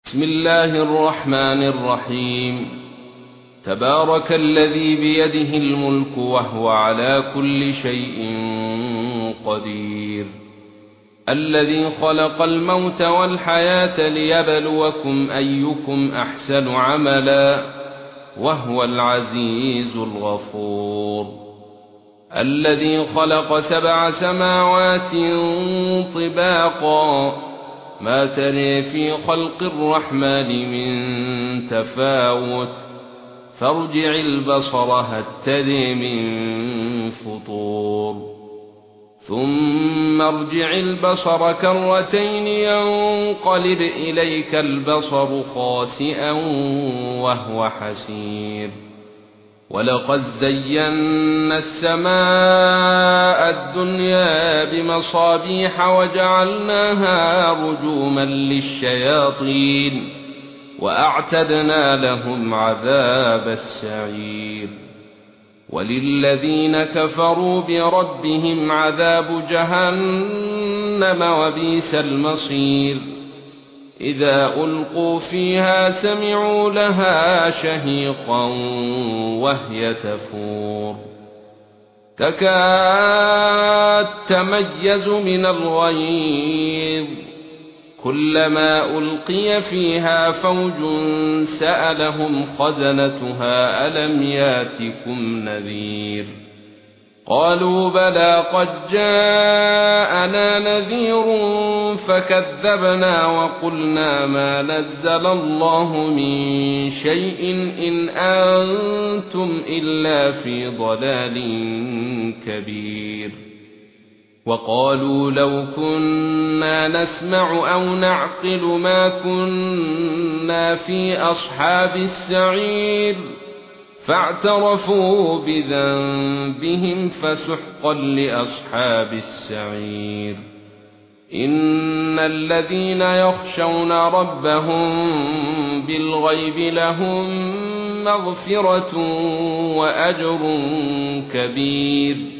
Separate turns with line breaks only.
بسم الله الرحمن الرحيم. تبارك الذي بيده الملك وهو على كل شيء قدير، الذي خلق الموت والحياة ليبلوكم أيكم أحسن عملا وهو العزيز الغفور، الذي خلق 7 سماوات طباقا ما ترى في خلق الرحمن من تفاوت فارجع البصر هل ترى من فطور ثم ارجع البصر كرتين ينقلب إليك البصر خاسئا وهو حسير، ولقد زينا السماء الدنيا بمصابيح وجعلناها رجوما للشياطين وأعتدنا لهم عذاب السعير، وللذين كفروا بربهم عذاب جهنم وبئس المصير، إذا ألقوا فيها سمعوا لها شهيقا وهي تفور تكاد تميز من الغيظ، كلما ألقي فيها فوج سألهم خزنتها ألم ياتكم نذير، قالوا بلى قد جاءنا نذير فكذبنا وقلنا ما نزل الله من شيء إن أنتم إلا في ضلال كبير، وقالوا لو كنا نسمع أو نعقل ما كنا في أصحاب السعير، فاعترفوا بذنبهم فسحقا لأصحاب السعير. إن الذين يخشون ربهم بالغيب لهم مغفرة وأجر كبير.